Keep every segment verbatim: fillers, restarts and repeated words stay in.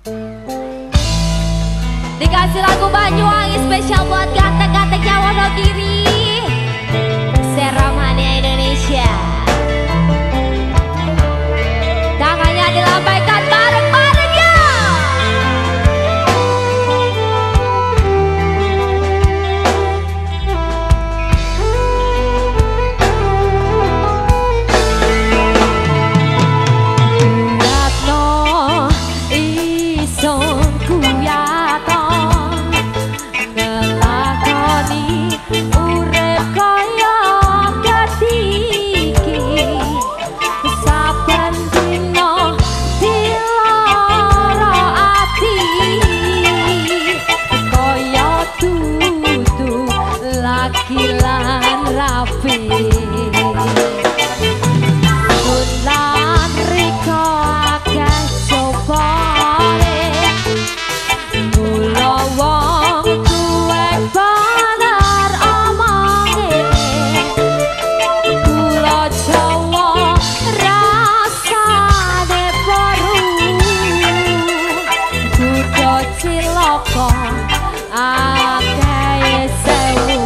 Dikasih lagu Banyuwangi spesial buat ganteng-gantengnya Wonogiri, Seramania Indonesia. Tangannya dilambaikan bareng-bareng ya. Ratno ison kuyato ngelakoni urip kaya ketiki, saben dina dilara ati kaya dudu laki lan rapi. Bulan riko akeh cobane, mula wong tuwek bener omonge, kula Jawa rasane baru, kudu cilaka akeh sewu.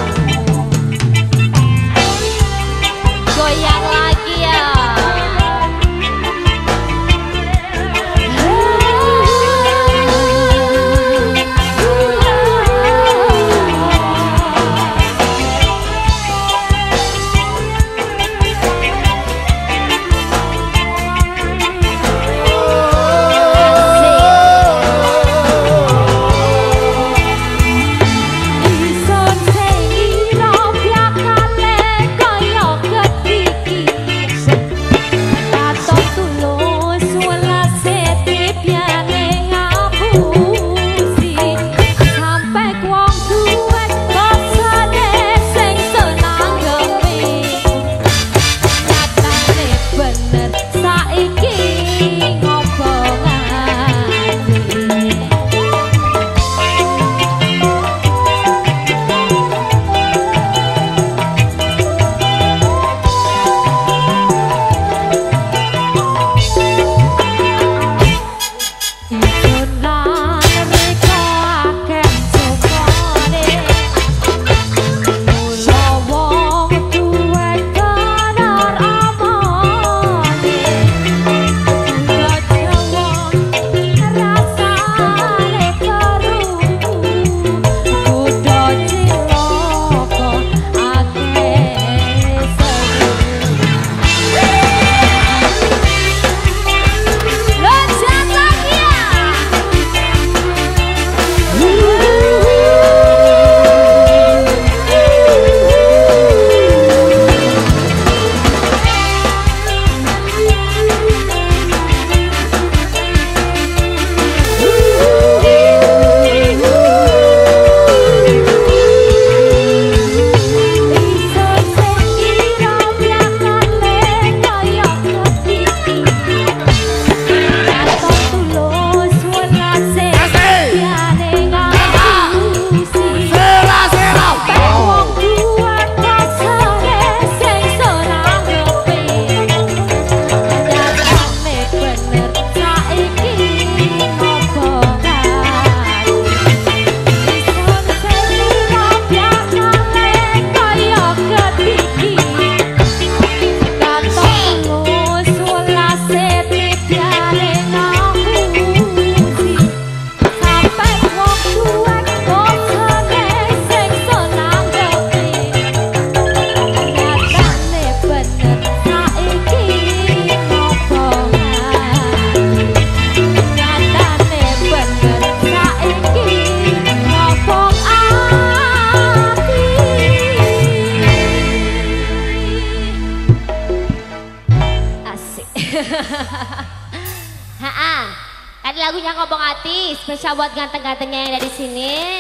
Goyang lagi ya. Ha-ha. Ada lagunya Ngobong Ati spesial buat ganteng-gantengnya yang ada di sini.